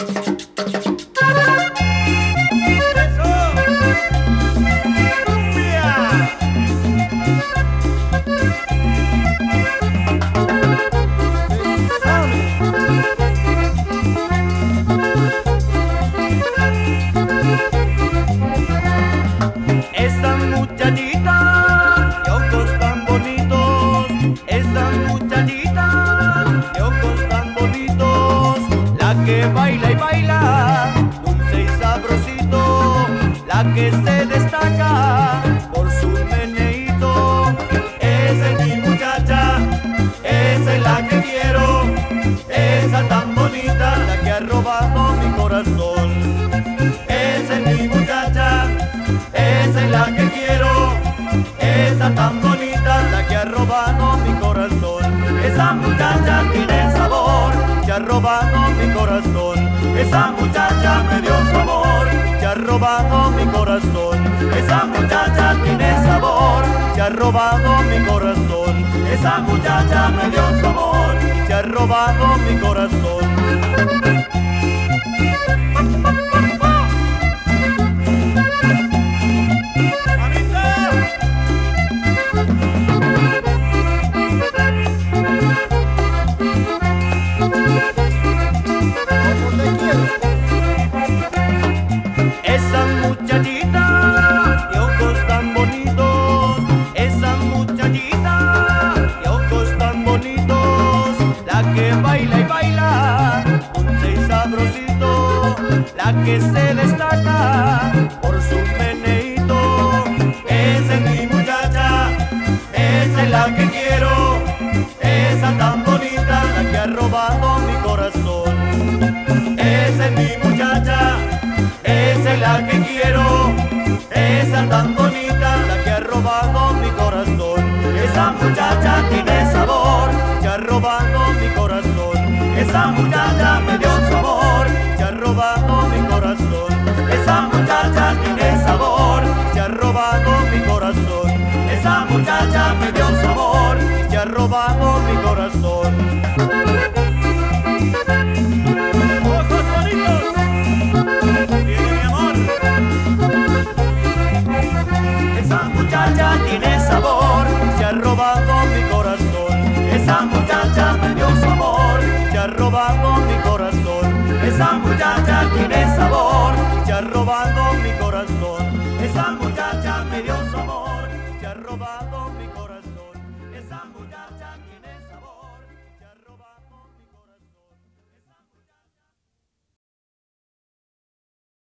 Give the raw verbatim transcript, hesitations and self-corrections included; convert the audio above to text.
Esa muchachita de ojos tan bonitos, esa muchachita de ojos tan bonitos, la que baila y baila, dulce y sabrosito, la que se destaca por su meneíto. Esa es mi muchacha, esa es la que quiero, esa tan bonita, la que ha robado mi corazón. Esa es mi muchacha, esa es la que quiero, esa tan bonita, la que ha robado mi corazón. Esa muchacha tiene sabor, se ha robado mi corazón. Esa muchacha me dio su amor, se ha robado mi corazón. Esa muchacha tiene sabor, se ha robado mi corazón. Esa muchacha me dio su amor, se ha robado mi corazón. Esa muchachita de ojos tan bonitos, esa muchachita de ojos tan bonitos, la que baila y baila, dulce y sabrosito, la que se destaca por su meneíto. Esa es mi muchacha, esa es la que quiero, esa tan bonita, la que ha robado mi corazón. Esa es mi muchacha, esa es la que quiero, esa tan bonita, la que ha robado mi corazón. Esa muchacha tiene sabor, se ha robado mi corazón. Esa muchacha me dio su amor, se ha robado mi corazón. Esa muchacha tiene sabor, se ha robado mi corazón. Esa muchacha me dio su amor, se ha robado mi corazón. Esa muchacha tiene sabor, se ha robado mi corazón. Esa muchacha me dio su amor, se ha robado mi corazón. Esa muchacha